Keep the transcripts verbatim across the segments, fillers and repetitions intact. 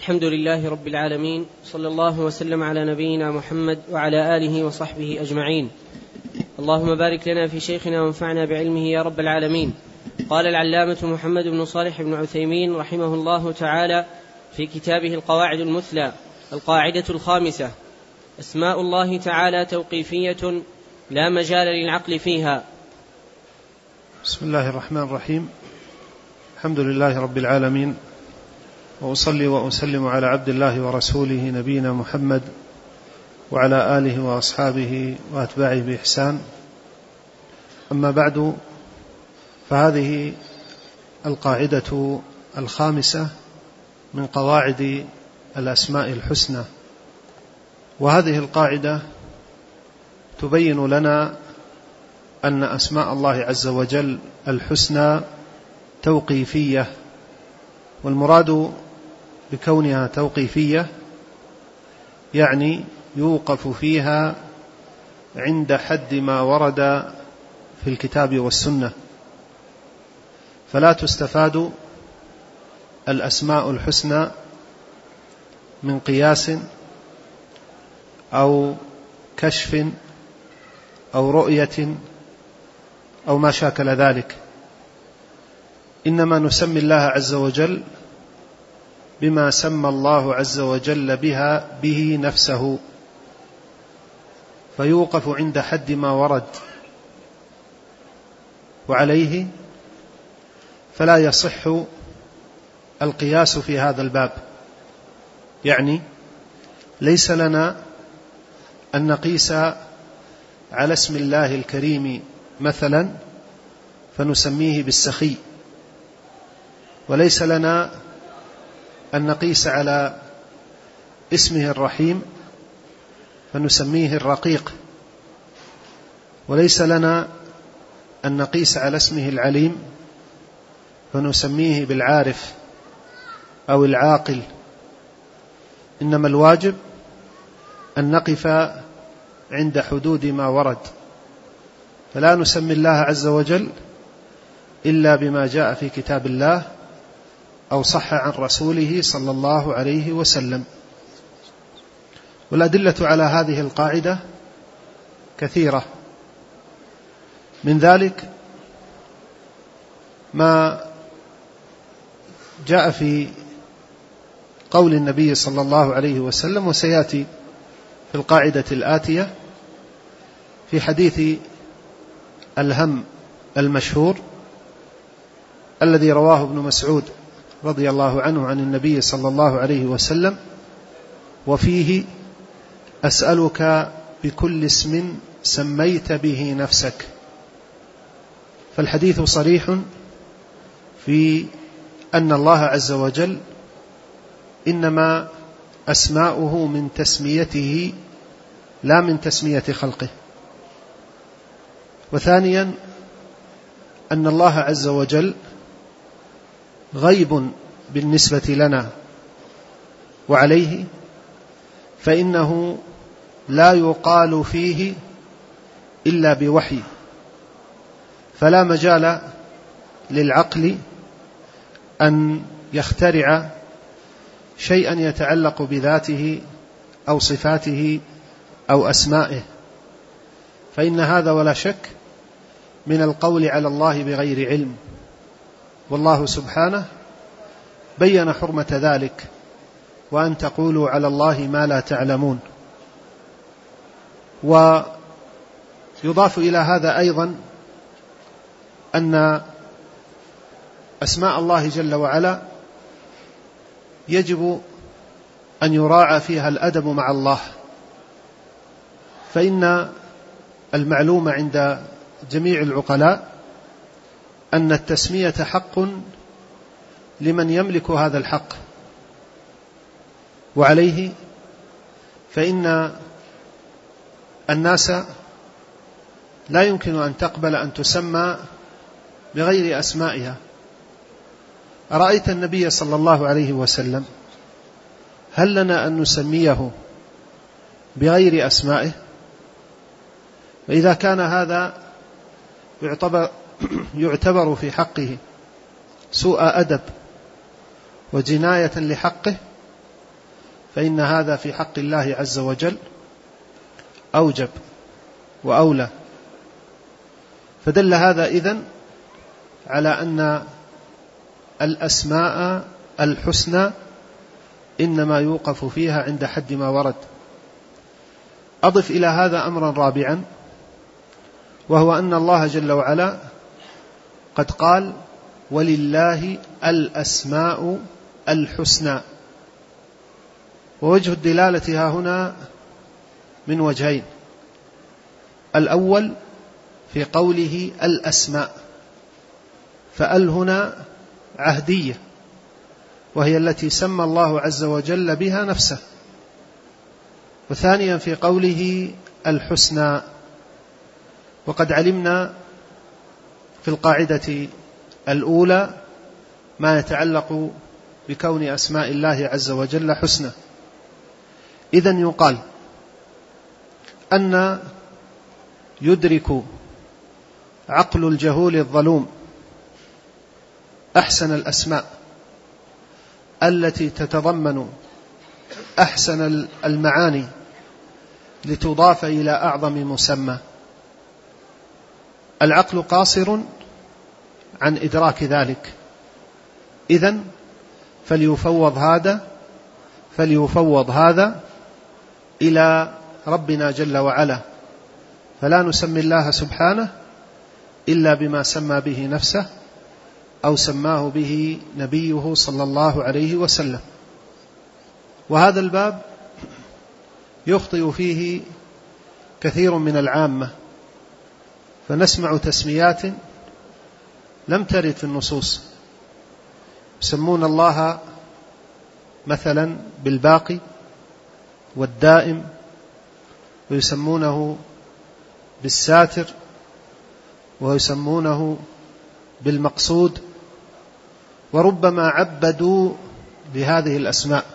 الحمد لله رب العالمين، صلى الله وسلم على نبينا محمد وعلى آله وصحبه أجمعين. اللهم بارك لنا في شيخنا وانفعنا بعلمه يا رب العالمين. قال العلامة محمد بن صالح بن عثيمين رحمه الله تعالى في كتابه القواعد المثلى: القاعدة الخامسة: أسماء الله تعالى توقيفية لا مجال للعقل فيها. بسم الله الرحمن الرحيم. الحمد لله رب العالمين، وأصلي وأسلم على عبد الله ورسوله نبينا محمد وعلى آله وأصحابه وأتباعه بإحسان. أما بعد، فهذه القاعدة الخامسة من قواعد الأسماء الحسنى، وهذه القاعدة تبين لنا أن أسماء الله عز وجل الحسنى توقيفية، والمراد بكونها توقيفية يعني يوقف فيها عند حد ما ورد في الكتاب والسنة، فلا تستفاد الأسماء الحسنى من قياس أو كشف أو رؤية أو ما شاكل ذلك، إنما نسمي الله عز وجل بما سمى الله عز وجل بها به نفسه، فيوقف عند حد ما ورد، وعليه فلا يصح القياس في هذا الباب. يعني ليس لنا أن نقيس على اسم الله الكريم مثلا فنسميه بالسخي، وليس لنا أن نقيس على اسمه الرحيم فنسميه الرقيق، وليس لنا أن نقيس على اسمه العليم فنسميه بالعارف أو العاقل، إنما الواجب أن نقف عند حدود ما ورد، فلا نسمي الله عز وجل إلا بما جاء في كتاب الله أو صح عن رسوله صلى الله عليه وسلم. والأدلة على هذه القاعدة كثيرة، من ذلك ما جاء في قول النبي صلى الله عليه وسلم، وسيأتي في القاعدة الآتية في حديث الهم المشهور الذي رواه ابن مسعود رضي الله عنه عن النبي صلى الله عليه وسلم، وفيه: أسألك بكل اسم سميت به نفسك. فالحديث صريح في أن الله عز وجل إنما أسماؤه من تسميته لا من تسمية خلقه. وثانيا أن الله عز وجل غيب بالنسبة لنا، وعليه فإنه لا يقال فيه إلا بوحي، فلا مجال للعقل أن يخترع شيئا يتعلق بذاته أو صفاته أو أسمائه، فإن هذا ولا شك من القول على الله بغير علم، والله سبحانه بين حرمة ذلك: وأن تقولوا على الله ما لا تعلمون. ويضاف إلى هذا أيضا أن أسماء الله جل وعلا يجب أن يراعى فيها الأدب مع الله، فإن المعلوم عند جميع العقلاء أن التسمية حق لمن يملك هذا الحق، وعليه فإن الناس لا يمكن أن تقبل أن تسمى بغير أسمائها. أرأيت النبي صلى الله عليه وسلم هل لنا أن نسميه بغير أسمائه؟ وإذا كان هذا يعتبر, يعتبر في حقه سوء أدب وجناية لحقه، فإن هذا في حق الله عز وجل أوجب وأولى. فدل هذا إذن على أن الأسماء الحسنى إنما يوقف فيها عند حد ما ورد. أضف إلى هذا أمرا رابعا، وهو أن الله جل وعلا قد قال: ولله الأسماء الحسنى. ووجه الدلالة ها هنا من وجهين: الأول في قوله الأسماء، فأل هنا عهدية، وهي التي سمى الله عز وجل بها نفسه. وثانيا في قوله الحسنى، وقد علمنا في القاعدة الأولى ما يتعلق بكون أسماء الله عز وجل حسنى. إذن يقال أن يدرك عقل الجهول الظلوم أحسن الأسماء التي تتضمن أحسن المعاني لتضاف إلى أعظم مسمى. العقل قاصر عن إدراك ذلك، إذن فليفوض هذا فليفوض هذا إلى ربنا جل وعلا، فلا نسمي الله سبحانه إلا بما سمى به نفسه أو سماه به نبيه صلى الله عليه وسلم. وهذا الباب يخطئ فيه كثير من العامة، فنسمع تسميات لم ترد في النصوص، يسمون الله مثلا بالباقي والدائم، ويسمونه بالساتر، ويسمونه بالمقصود، وربما عبدوا بهذه الأسماء.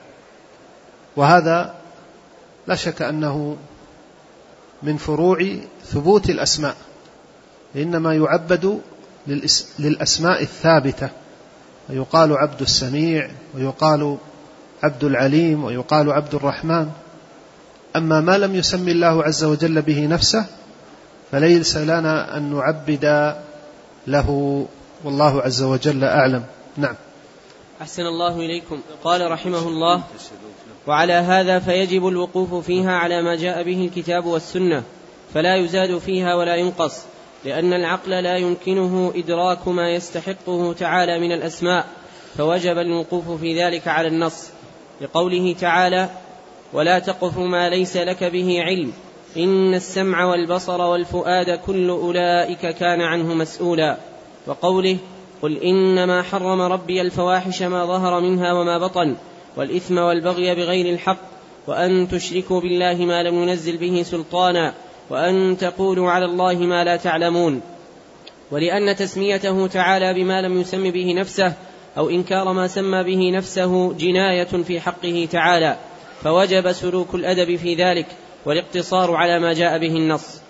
وهذا لا شك أنه من فروع ثبوت الأسماء، إنما يعبد للأسماء الثابتة، ويقال عبد السميع، ويقال عبد العليم، ويقال عبد الرحمن. أما ما لم يسمي الله عز وجل به نفسه فليس لنا أن نعبد له، والله عز وجل أعلم. نعم. أحسن الله إليكم. قال رحمه الله: وعلى هذا فيجب الوقوف فيها على ما جاء به الكتاب والسنة، فلا يزاد فيها ولا ينقص، لأن العقل لا يمكنه إدراك ما يستحقه تعالى من الأسماء، فوجب الوقوف في ذلك على النص، لقوله تعالى: ولا تقف ما ليس لك به علم إن السمع والبصر والفؤاد كل أولئك كان عنه مسؤولا. وقوله: قل إنما حرم ربي الفواحش ما ظهر منها وما بطن والإثم والبغي بغير الحق وأن تشركوا بالله ما لم ينزل به سلطانا وأن تقولوا على الله ما لا تعلمون. ولأن تسميته تعالى بما لم يسم به نفسه أو إنكار ما سمى به نفسه جناية في حقه تعالى، فوجب سلوك الأدب في ذلك والاقتصار على ما جاء به النص.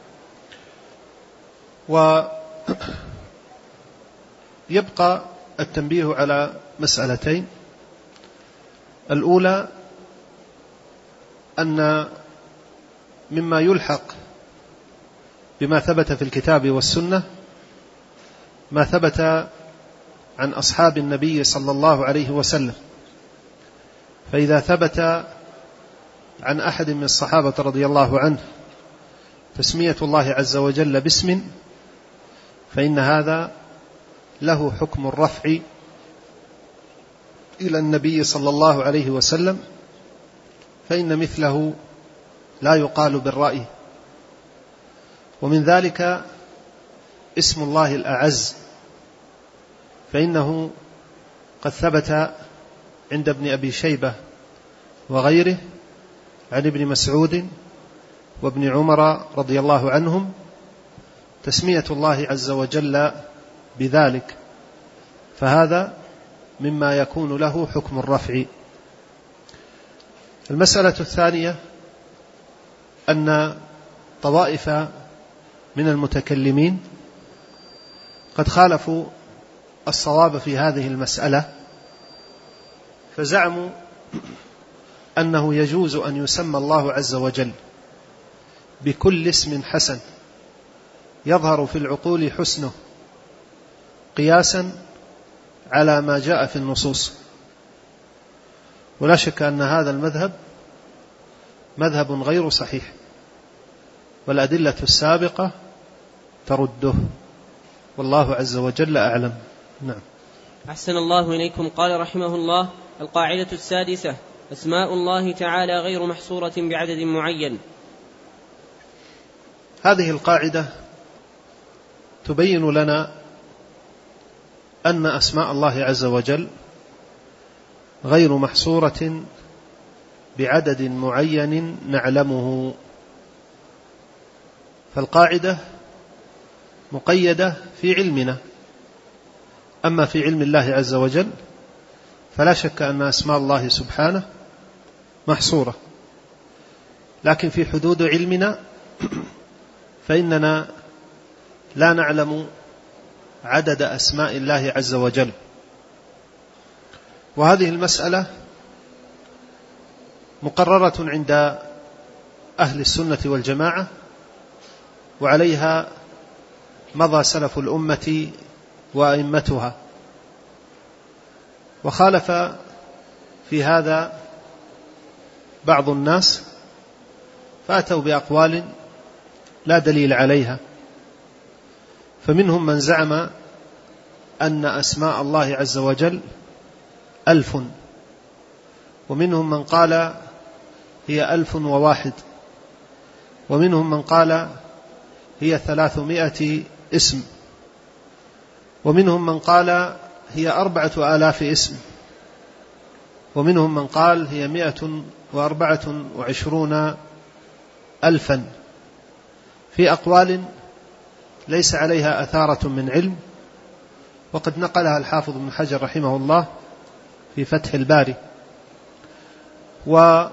ويبقى التنبيه على مسألتين: الأولى أن مما يلحق بما ثبت في الكتاب والسنة ما ثبت عن أصحاب النبي صلى الله عليه وسلم، فإذا ثبت عن أحد من الصحابة رضي الله عنه تسمية الله عز وجل باسم، فإن هذا له حكم الرفع إلى النبي صلى الله عليه وسلم، فإن مثله لا يقال بالرأي. ومن ذلك اسم الله الأعز، فإنه قد ثبت عند ابن أبي شيبة وغيره عن ابن مسعود وابن عمر رضي الله عنهم تسمية الله عز وجل بذلك، فهذا مما يكون له حكم الرفع. المسألة الثانية أن طوائف من المتكلمين قد خالفوا الصواب في هذه المسألة، فزعموا أنه يجوز أن يسمى الله عز وجل بكل اسم حسن يظهر في العقول حسنه قياسا على ما جاء في النصوص. ولا شك أن هذا المذهب مذهب غير صحيح، والأدلة السابقة ترده، والله عز وجل أعلم. نعم. أحسن الله إليكم. قال رحمه الله: القاعدة السادسة: أسماء الله تعالى غير محصورة بعدد معين. هذه القاعدة تبين لنا أن أسماء الله عز وجل غير محصورة بعدد معين نعلمه، فالقاعدة مقيدة في علمنا، أما في علم الله عز وجل فلا شك أن أسماء الله سبحانه محصورة، لكن في حدود علمنا فإننا لا نعلم عدد أسماء الله عز وجل. وهذه المسألة مقررة عند أهل السنة والجماعة، وعليها مضى سلف الأمة وأئمتها، وخالف في هذا بعض الناس فأتوا بأقوال لا دليل عليها. فمنهم من زعم أن أسماء الله عز وجل ألف، ومنهم من قال هي ألف وواحد، ومنهم من قال هي ثلاثمائة اسم، ومنهم من قال هي أربعة آلاف اسم، ومنهم من قال هي مائة وأربعة وعشرون ألفا، في أقوال ليس عليها أثارة من علم، وقد نقلها الحافظ ابن حجر رحمه الله في فتح الباري. ومن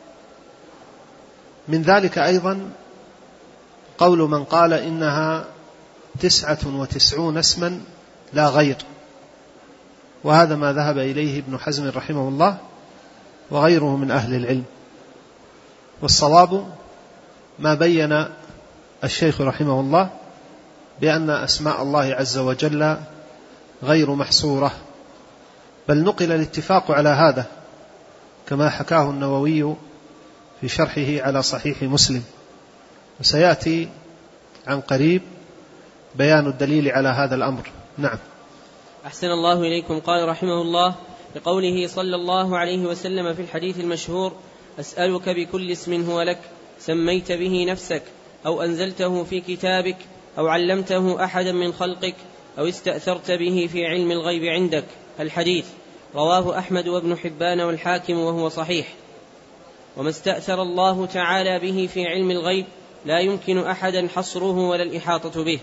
ذلك أيضا قول من قال إنها تسعة وتسعون اسما لا غير، وهذا ما ذهب إليه ابن حزم رحمه الله وغيره من أهل العلم. والصواب ما بين الشيخ رحمه الله بأن أسماء الله عز وجل غير محصورة، بل نقل الاتفاق على هذا كما حكاه النووي في شرحه على صحيح مسلم، وسيأتي عن قريب بيان الدليل على هذا الأمر. نعم. أحسن الله إليكم. قال رحمه الله: بقوله صلى الله عليه وسلم في الحديث المشهور: أسألك بكل اسم هو لك سميت به نفسك أو أنزلته في كتابك أو علمته أحدا من خلقك أو استأثرت به في علم الغيب عندك. الحديث رواه أحمد وابن حبان والحاكم وهو صحيح. وما استأثر الله تعالى به في علم الغيب لا يمكن أحدا حصره ولا الإحاطة به.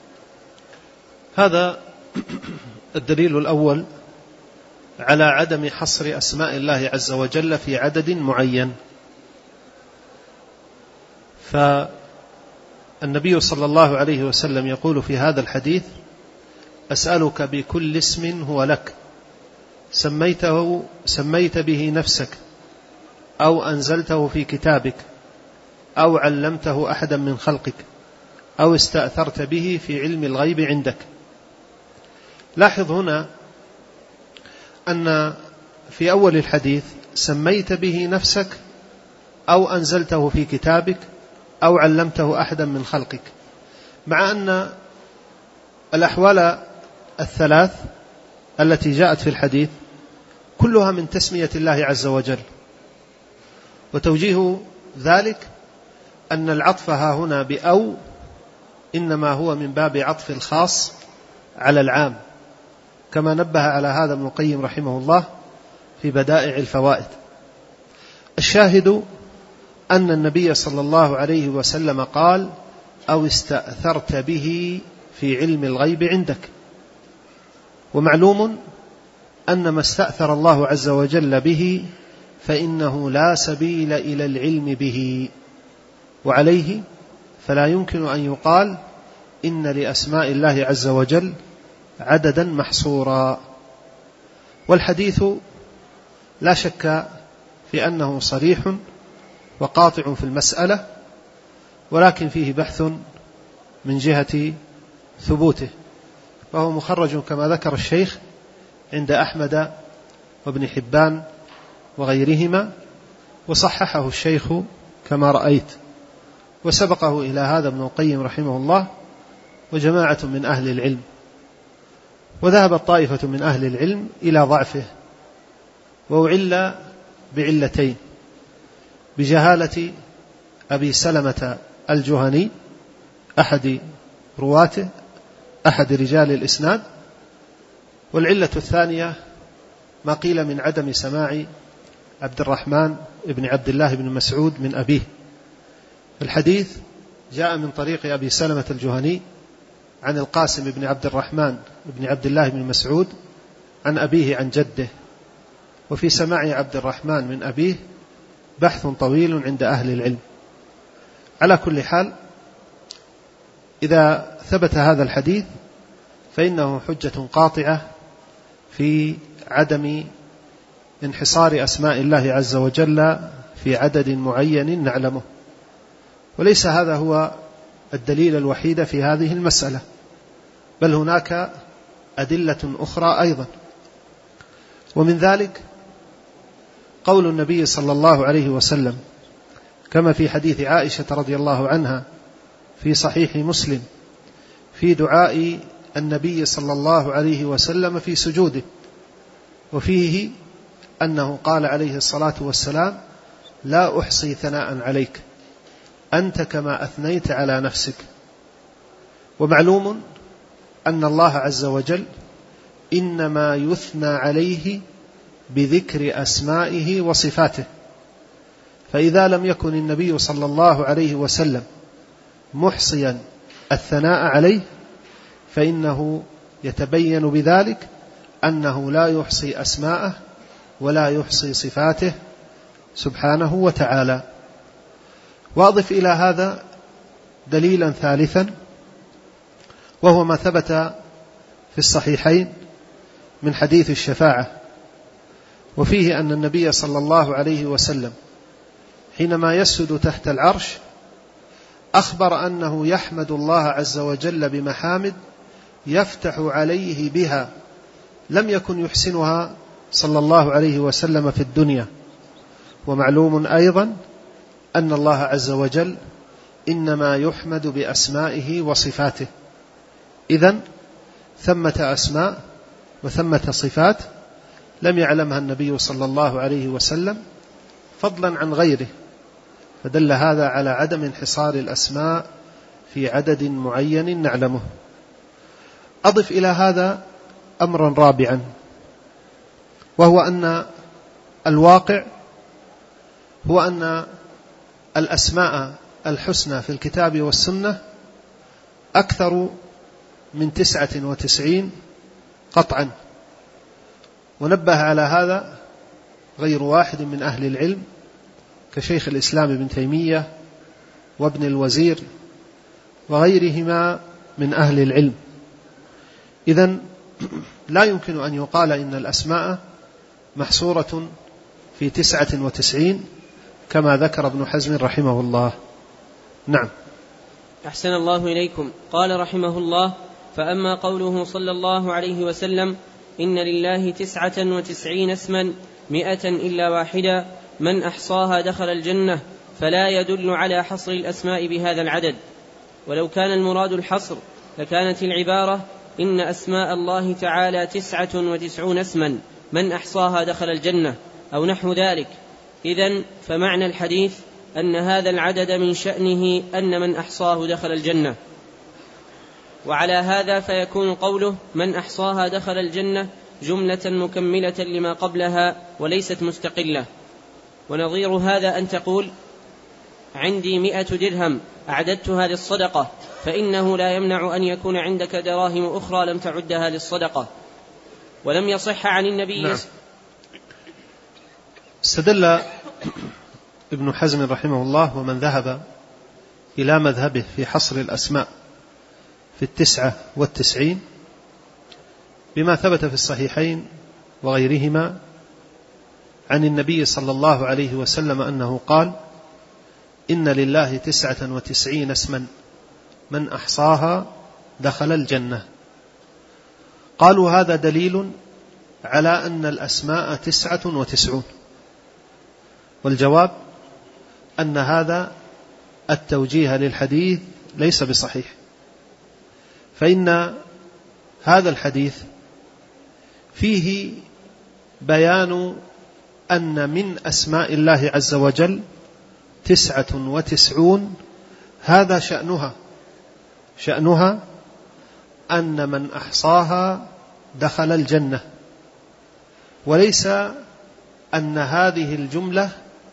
هذا الدليل الأول على عدم حصر أسماء الله عز وجل في عدد معين. فالنبي صلى الله عليه وسلم يقول في هذا الحديث: أسألك بكل اسم هو لك سميته سميت به نفسك أو أنزلته في كتابك أو علمته أحدا من خلقك أو استأثرت به في علم الغيب عندك. لاحظ هنا أن في أول الحديث سميت به نفسك أو أنزلته في كتابك أو علمته أحدا من خلقك، مع أن الأحوال الثلاث التي جاءت في الحديث كلها من تسمية الله عز وجل. وتوجيه ذلك أن العطف ها هنا بأو إنما هو من باب عطف الخاص على العام، كما نبه على هذا ابن القيم رحمه الله في بدائع الفوائد. الشاهد أن النبي صلى الله عليه وسلم قال: أو استأثرت به في علم الغيب عندك. ومعلوم أن ما استأثر الله عز وجل به فإنه لا سبيل إلى العلم به، وعليه فلا يمكن أن يقال إن لأسماء الله عز وجل عددا محصورا. والحديث لا شك في أنه صريح وقاطع في المسألة، ولكن فيه بحث من جهة ثبوته، وهو مخرج كما ذكر الشيخ عند أحمد وابن حبان وغيرهما، وصححه الشيخ كما رأيت، وسبقه إلى هذا ابن القيم رحمه الله وجماعة من أهل العلم. وذهبت طائفة من أهل العلم إلى ضعفه، وأعل بعلتين: بجهالة أبي سلمة الجهني أحد رواته أحد رجال الإسناد، والعلة الثانية ما قيل من عدم سماع عبد الرحمن بن عبد الله بن مسعود من أبيه. الحديث جاء من طريق أبي سلمة الجهني عن القاسم بن عبد الرحمن بن عبد الله بن مسعود عن أبيه عن جده، وفي سماع عبد الرحمن من أبيه بحث طويل عند أهل العلم. على كل حال، إذا ثبت هذا الحديث فإنه حجة قاطعة في عدم انحصار أسماء الله عز وجل في عدد معين نعلمه، وليس هذا هو الدليل الوحيد في هذه المسألة، بل هناك أدلة أخرى أيضا. ومن ذلك قول النبي صلى الله عليه وسلم كما في حديث عائشة رضي الله عنها في صحيح مسلم في دعاء النبي صلى الله عليه وسلم في سجوده، وفيه أنه قال عليه الصلاة والسلام: لا أحصي ثناء عليك أنت كما أثنيت على نفسك. ومعلوم أن الله عز وجل إنما يثنى عليه بذكر أسمائه وصفاته، فإذا لم يكن النبي صلى الله عليه وسلم محصيا الثناء عليه فإنه يتبين بذلك أنه لا يحصي أسماءه ولا يحصي صفاته سبحانه وتعالى. وأضف إلى هذا دليلا ثالثا، وهو ما ثبت في الصحيحين من حديث الشفاعة، وفيه أن النبي صلى الله عليه وسلم حينما يسجد تحت العرش أخبر أنه يحمد الله عز وجل بمحامد يفتح عليه بها لم يكن يحسنها صلى الله عليه وسلم في الدنيا. ومعلوم أيضا أن الله عز وجل إنما يحمد بأسمائه وصفاته، إذن ثمة أسماء وثمة صفات لم يعلمها النبي صلى الله عليه وسلم فضلا عن غيره، فدل هذا على عدم انحصار الأسماء في عدد معين نعلمه. أضف إلى هذا أمرا رابعا، وهو أن الواقع هو أن الأسماء الحسنى في الكتاب والسنة أكثر من تسعة وتسعين قطعا، ونبه على هذا غير واحد من أهل العلم كشيخ الإسلام ابن تيمية وابن الوزير وغيرهما من أهل العلم. إذن لا يمكن أن يقال إن الأسماء محصورة في تسعة وتسعين كما ذكر ابن حزم رحمه الله. نعم. أحسن الله إليكم. قال رحمه الله: فأما قوله صلى الله عليه وسلم: إن لله تسعة وتسعين اسما مئة إلا واحدا من أحصاها دخل الجنة، فلا يدل على حصر الأسماء بهذا العدد، ولو كان المراد الحصر لكانت العبارة: إن أسماء الله تعالى تسعة وتسعون اسما من أحصاها دخل الجنة، أو نحو ذلك. إذن فمعنى الحديث أن هذا العدد من شأنه أن من أحصاه دخل الجنة، وعلى هذا فيكون قوله من أحصاها دخل الجنة جملة مكملة لما قبلها وليست مستقلة. ونظير هذا أن تقول: عندي مئة درهم أعددتها للصدقة، فإنه لا يمنع أن يكون عندك دراهم أخرى لم تعدها للصدقة. ولم يصح عن النبي. نعم. استدل ابن حزم رحمه الله ومن ذهب إلى مذهبه في حصر الأسماء في التسعة والتسعين بما ثبت في الصحيحين وغيرهما عن النبي صلى الله عليه وسلم أنه قال: إن لله تسعة وتسعين اسما من أحصاها دخل الجنة. قالوا: هذا دليل على أن الأسماء تسعة وتسعون. والجواب أن هذا التوجيه للحديث ليس بصحيح، فإن هذا الحديث فيه بيان أن من أسماء الله عز وجل تسعة وتسعون، هذا شأنها شأنها أن من أحصاها دخل الجنة، وليس أن هذه الجملة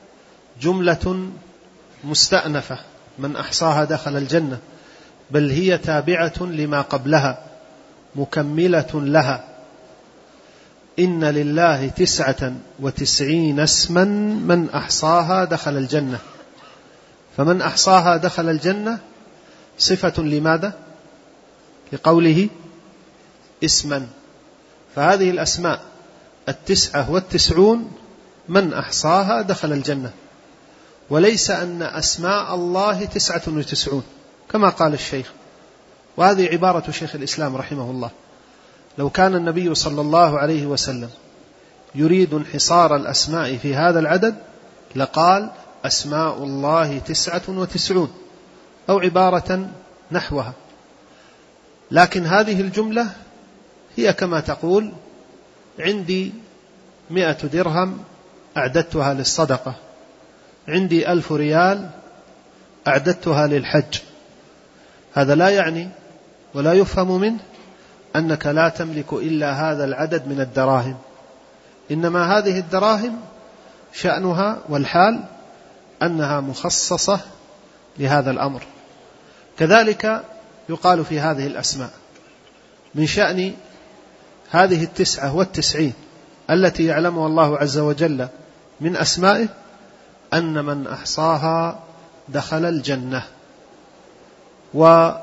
جملة مستأنفة من أحصاها دخل الجنة، بل هي تابعة لما قبلها مكملة لها. إن لله تسعة وتسعين اسما من أحصاها دخل الجنة، فمن أحصاها دخل الجنة صفة لماذا؟ لقوله اسما، فهذه الأسماء التسعة والتسعون من أحصاها دخل الجنة، وليس أن أسماء الله تسعة وتسعون كما قال الشيخ. وهذه عبارة شيخ الإسلام رحمه الله. لو كان النبي صلى الله عليه وسلم يريد انحصار الأسماء في هذا العدد لقال: أسماء الله تسعة وتسعون، أو عبارة نحوها. لكن هذه الجملة هي كما تقول: عندي مئة درهم أعددتها للصدقة، عندي ألف ريال أعددتها للحج. هذا لا يعني ولا يفهم منه أنك لا تملك إلا هذا العدد من الدراهم، إنما هذه الدراهم شأنها والحال أنها مخصصة لهذا الأمر. كذلك يقال في هذه الأسماء: من شأن هذه التسعة والتسعين التي يعلمها الله عز وجل من أسمائه أن من أحصاها دخل الجنة. ونبه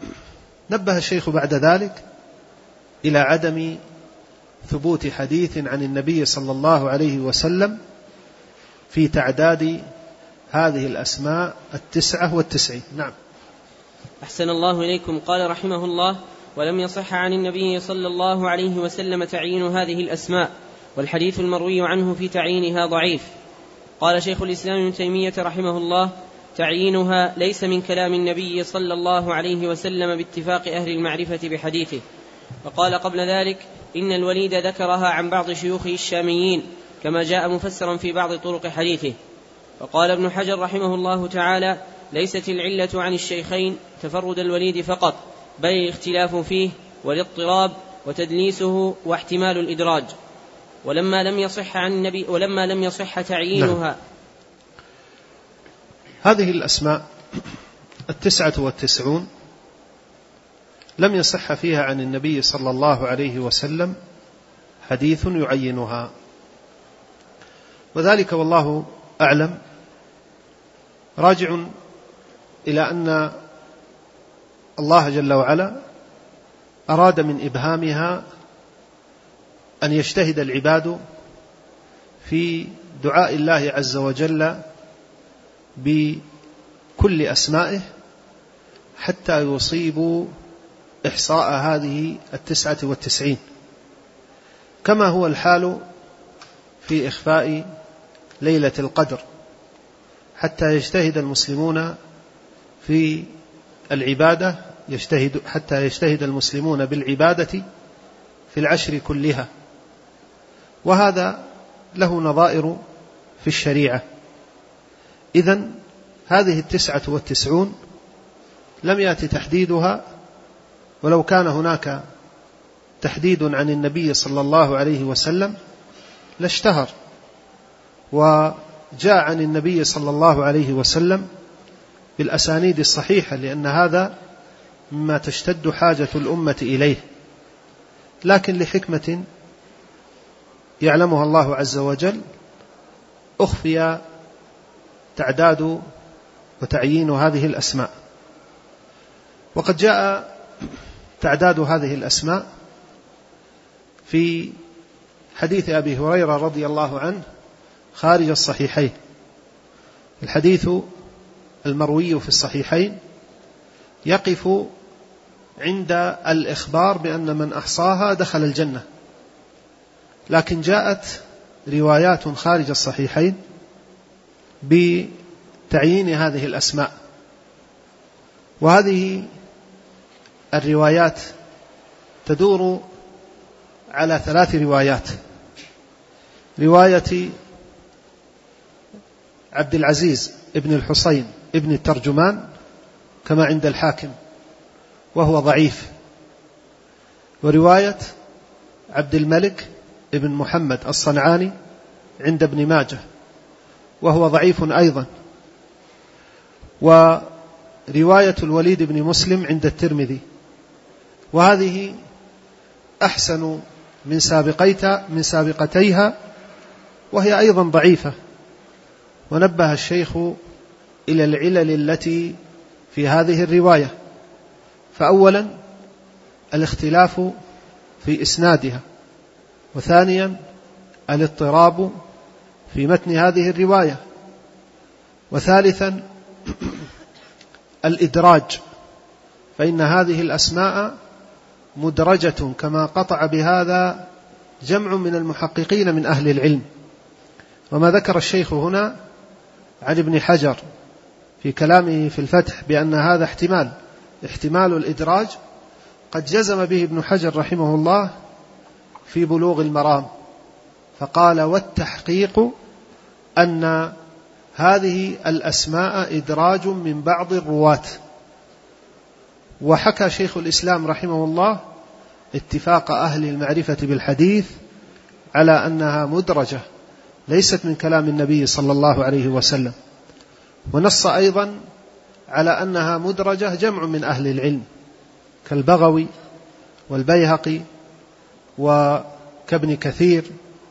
الشيخ بعد ذلك إلى عدم ثبوت حديث عن النبي صلى الله عليه وسلم في تعداد هذه الأسماء التسعة والتسعين. نعم. أحسن الله إليكم. قال رحمه الله: ولم يصح عن النبي صلى الله عليه وسلم تعيين هذه الأسماء، والحديث المروي عنه في تعيينها ضعيف. قال شيخ الإسلام ابن تيمية رحمه الله: تعيينها ليس من كلام النبي صلى الله عليه وسلم باتفاق أهل المعرفة بحديثه. وقال قبل ذلك: إن الوليد ذكرها عن بعض شيوخه الشاميين كما جاء مفسرا في بعض طرق حديثه. وقال ابن حجر رحمه الله تعالى: ليست العلة عن الشيخين تفرد الوليد فقط، بل الاختلاف فيه والاضطراب وتدليسه واحتمال الإدراج. ولما لم يصح عن النبي ولما لم يصح تعيينها. نعم. هذه الأسماء التسعة والتسعون لم يصح فيها عن النبي صلى الله عليه وسلم حديث يعينها، وذلك والله أعلم راجع إلى أن الله جل وعلا أراد من إبهامها أن يجتهد العباد في دعاء الله عز وجل بكل أسمائه حتى يصيبوا إحصاء هذه التسعة والتسعين، كما هو الحال في إخفاء ليلة القدر، حتى يجتهد المسلمون في العبادة يجتهد حتى يجتهد المسلمون بالعبادة في العشر كلها. وهذا له نظائر في الشريعة. إذن هذه التسعة والتسعون لم يأتي تحديدها، ولو كان هناك تحديد عن النبي صلى الله عليه وسلم لاشتهر وجاء عن النبي صلى الله عليه وسلم بالأسانيد الصحيحة، لأن هذا مما تشتد حاجة الأمة إليه. لكن لحكمة يعلمها الله عز وجل أخفي تعداد وتعيين هذه الأسماء. وقد جاء تعداد هذه الأسماء في حديث أبي هريرة رضي الله عنه خارج الصحيحين. الحديث المروي في الصحيحين يقف عند الإخبار بأن من أحصاها دخل الجنة، لكن جاءت روايات خارج الصحيحين بتعيين هذه الأسماء، وهذه الروايات تدور على ثلاث روايات: رواية عبد العزيز ابن الحصين ابن الترجمان كما عند الحاكم وهو ضعيف، ورواية عبد الملك ابن محمد الصنعاني عند ابن ماجه وهو ضعيف أيضا، ورواية الوليد بن مسلم عند الترمذي، وهذه أحسن من سابقيتها من سابقتيها وهي أيضا ضعيفة. ونبه الشيخ إلى العلل التي في هذه الرواية، فأولا الاختلاف في إسنادها، وثانيا الاضطراب في متن هذه الرواية، وثالثا الإدراج، فإن هذه الأسماء مدرجة كما قطع بهذا جمع من المحققين من أهل العلم. وما ذكر الشيخ هنا عن ابن حجر في كلامه في الفتح بأن هذا احتمال احتمال الإدراج قد جزم به ابن حجر رحمه الله في بلوغ المرام، فقال: والتحقيق أن هذه الأسماء إدراج من بعض الرواة. وحكى شيخ الإسلام رحمه الله اتفاق أهل المعرفة بالحديث على أنها مدرجة ليست من كلام النبي صلى الله عليه وسلم، ونص أيضا على أنها مدرجة جمع من أهل العلم كالبغوي والبيهقي وكابن كثير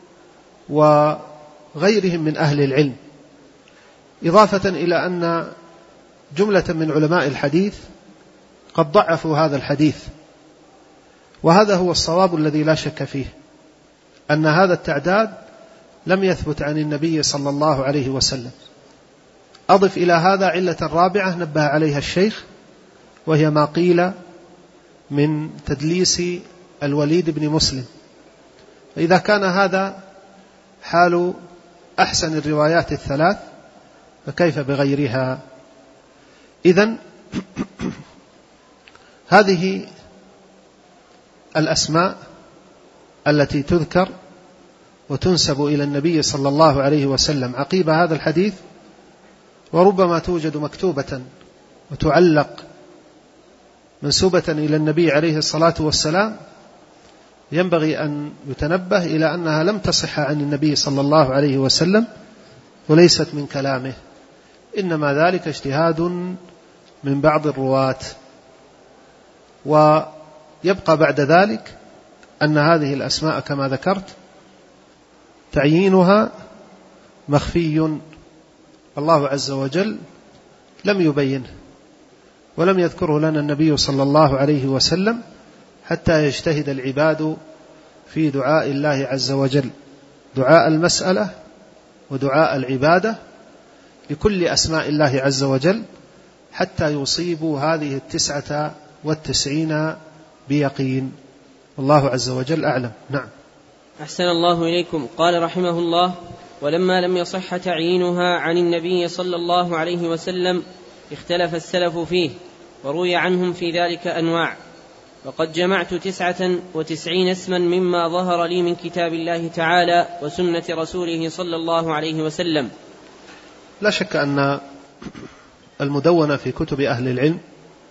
وغيرهم من أهل العلم، إضافة إلى أن جملة من علماء الحديث قد ضعفوا هذا الحديث. وهذا هو الصواب الذي لا شك فيه، أن هذا التعداد لم يثبت عن النبي صلى الله عليه وسلم. أضف إلى هذا علة رابعة نبه عليها الشيخ، وهي ما قيل من تدليس الوليد بن مسلم. فإذا كان هذا حال أحسن الروايات الثلاث فكيف بغيرها؟ إذن هذه الأسماء التي تذكر وتنسب إلى النبي صلى الله عليه وسلم عقيب هذا الحديث، وربما توجد مكتوبة وتعلق منسوبة إلى النبي عليه الصلاة والسلام، ينبغي أن يتنبه إلى أنها لم تصح عن النبي صلى الله عليه وسلم وليست من كلامه، إنما ذلك اجتهاد من بعض الرواة. ويبقى بعد ذلك أن هذه الأسماء كما ذكرت تعيينها مخفي، الله عز وجل لم يبينه ولم يذكره لنا النبي صلى الله عليه وسلم حتى يجتهد العباد في دعاء الله عز وجل، دعاء المسألة ودعاء العبادة لكل أسماء الله عز وجل، حتى يصيبوا هذه التسعة والتسعين بيقين. والله عز وجل أعلم. نعم. أحسن الله إليكم. قال رحمه الله: ولما لم يصح تعيينها عن النبي صلى الله عليه وسلم اختلف السلف فيه، وروي عنهم في ذلك أنواع، وقد جمعت تسعة وتسعين اسما مما ظهر لي من كتاب الله تعالى وسنة رسوله صلى الله عليه وسلم. لا شك أن المدونة في كتب أهل العلم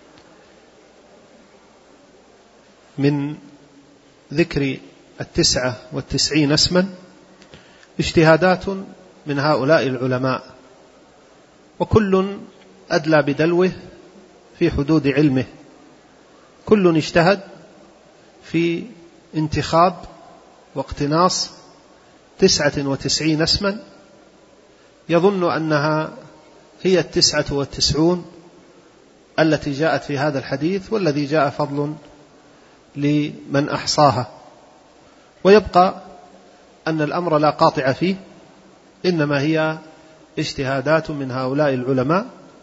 من ذكر التسعة والتسعين اسما اجتهادات من هؤلاء العلماء، وكل أدلى بدلوه في حدود علمه، كل اجتهد في انتخاب واقتناص تسعة وتسعين اسما يظن أنها هي التسعة والتسعون التي جاءت في هذا الحديث، والذي جاء فضل لمن أحصاها. ويبقى أن الأمر لا قاطع فيه، إنما هي اجتهادات من هؤلاء العلماء،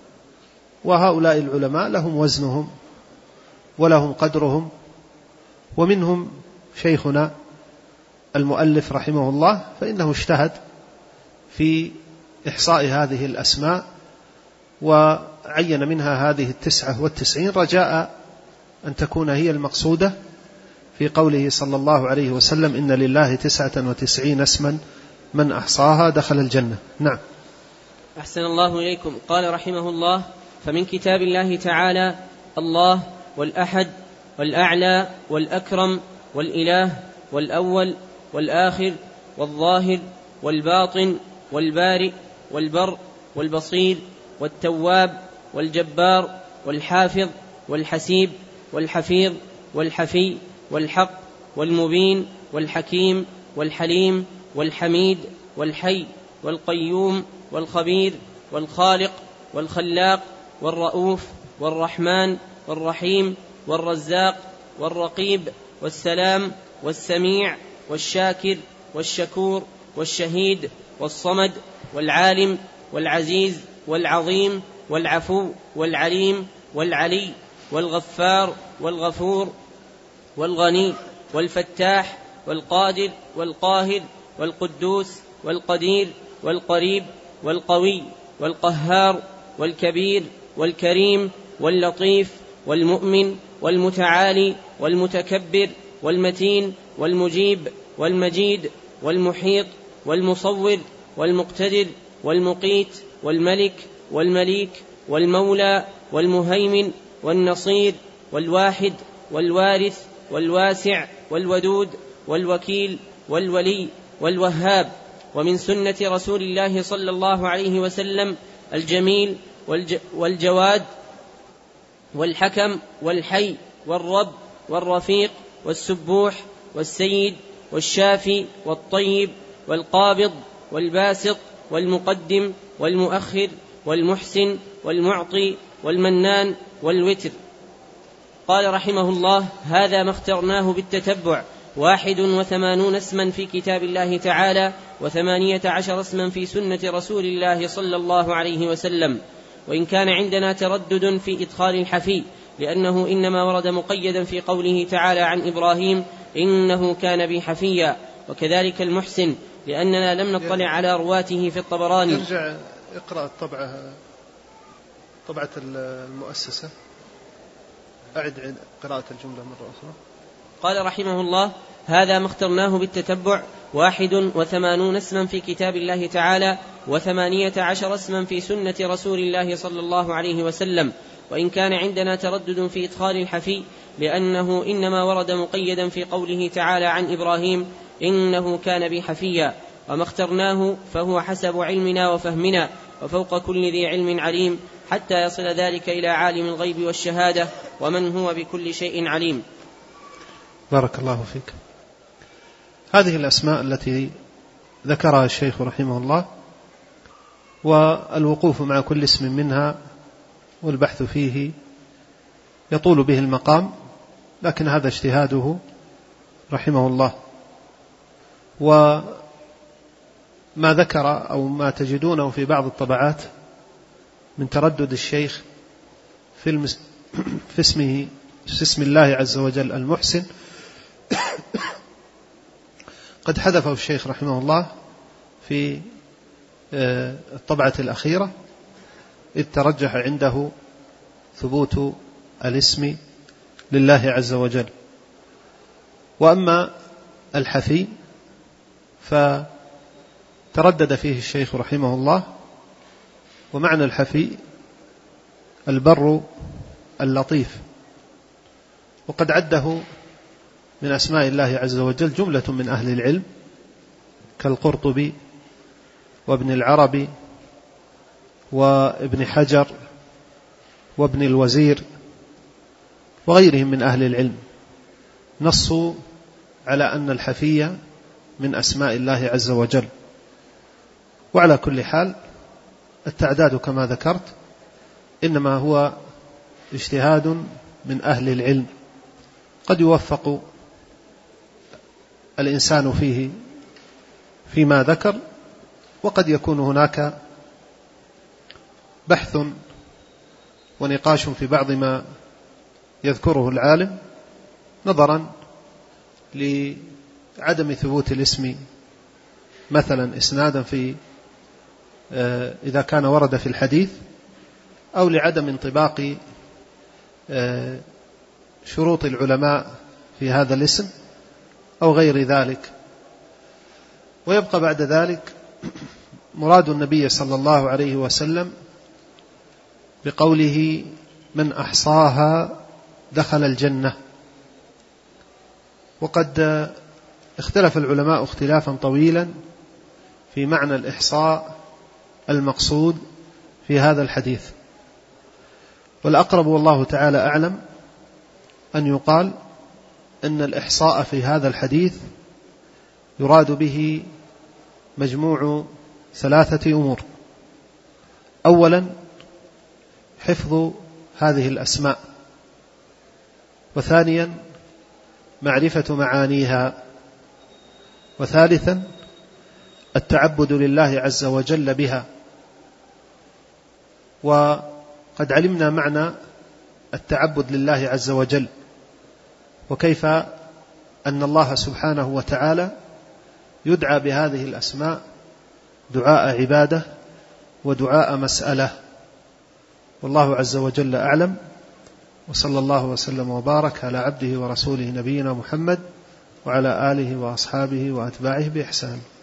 وهؤلاء العلماء لهم وزنهم ولهم قدرهم، ومنهم شيخنا المؤلف رحمه الله، فإنه اجتهد في إحصاء هذه الأسماء وعين منها هذه التسعة والتسعين رجاء أن تكون هي المقصودة في قوله صلى الله عليه وسلم: إن لله تسعة وتسعين اسما من أحصاها دخل الجنة. نعم. أحسن الله إليكم. قال رحمه الله: فمن كتاب الله تعالى الله والأحد والأعلى والأكرم والإله والأول والآخر والظاهر والباطن والبارئ والبر والبصير والتواب والجبار والحافظ والحسيب والحفيظ والحفي والحق والمبين والحكيم والحليم والحميد والحي والقيوم والخبير والخالق والخلاق والرؤوف والرحمن والرحيم والرزاق والرقيب والسلام والسميع والشاكر والشكور والشهيد والصمد والعالم والعزيز والعظيم والعفو والعليم والعلي والغفار والغفور والغني والفتاح والقادر والقاهر والقدوس والقدير والقريب والقوي والقهار والكبير والكريم واللطيف والمؤمن والمتعالي والمتكبر والمتين والمجيب والمجيد والمحيط والمصور والمقتدر والمقيت والملك والمليك والمولى والمهيمن والنصير والواحد والوارث والواسع والودود والوكيل والولي والوهاب. ومن سنة رسول الله صلى الله عليه وسلم الجميل والج والجواد والحكم والحي والرب والرفيق والسبوح والسيد والشافي والطيب والقابض والباسط والمقدم والمؤخر والمحسن والمعطي والمنان والوتر. قال رحمه الله: هذا ما اخترناه بالتتبع واحد وثمانون اسما في كتاب الله تعالى وثمانية عشر اسما في سنة رسول الله صلى الله عليه وسلم. وإن كان عندنا تردد في إدخال الحفي لأنه إنما ورد مقيدا في قوله تعالى عن إبراهيم: إنه كان بي حفيا، وكذلك المحسن لأننا لم نطلع على رواته في الطبراني. يرجع اقرأ الطبعة طبعة المؤسسة، أعد قراءة الجملة مرة أخرى. قال رحمه الله: هذا ما اخترناه بالتتبع واحد وثمانون اسما في كتاب الله تعالى وثمانية عشر اسما في سنة رسول الله صلى الله عليه وسلم. وإن كان عندنا تردد في إدخال الحفي لأنه إنما ورد مقيدا في قوله تعالى عن إبراهيم: إنه كان بي حفيا، وما اخترناه فهو حسب علمنا وفهمنا، وفوق كل ذي علم عليم، حتى يصل ذلك إلى عالم الغيب والشهادة ومن هو بكل شيء عليم. بارك الله فيك. هذه الأسماء التي ذكرها الشيخ رحمه الله، والوقوف مع كل اسم منها والبحث فيه يطول به المقام، لكن هذا اجتهاده رحمه الله. وما ذكر أو ما تجدونه في بعض الطبعات من تردد الشيخ في, المس... في اسمه في اسم الله عز وجل المحسن قد حذفه الشيخ رحمه الله في الطبعة الأخيرة، إذ ترجح عنده ثبوت الاسم لله عز وجل. وأما الحفي فتردد فيه الشيخ رحمه الله، ومعنى الحفي البر اللطيف، وقد عده من أسماء الله عز وجل جملة من أهل العلم كالقرطبي وابن العربي وابن حجر وابن الوزير وغيرهم من أهل العلم، نصوا على أن الحفي من أسماء الله عز وجل. وعلى كل حال التعداد كما ذكرت إنما هو اجتهاد من أهل العلم، قد يوفق الإنسان فيه فيما ذكر، وقد يكون هناك بحث ونقاش في بعض ما يذكره العالم نظرا لعدم ثبوت الاسم مثلا إسنادا في إذا كان ورد في الحديث، أو لعدم انطباق شروط العلماء في هذا الاسم أو غير ذلك. ويبقى بعد ذلك مراد النبي صلى الله عليه وسلم بقوله من أحصاها دخل الجنة. وقد اختلف العلماء اختلافا طويلا في معنى الإحصاء المقصود في هذا الحديث، والأقرب والله تعالى أعلم أن يقال أن الإحصاء في هذا الحديث يراد به مجموع ثلاثة أمور: أولا حفظ هذه الأسماء، وثانيا معرفة معانيها، وثالثا التعبد لله عز وجل بها. وقد علمنا معنى التعبد لله عز وجل، وكيف أن الله سبحانه وتعالى يدعى بهذه الأسماء دعاء عبادة ودعاء مسألة، والله عز وجل أعلم. وصلى الله وسلم وبارك على عبده ورسوله نبينا محمد وعلى آله وأصحابه وأتباعه بإحسان.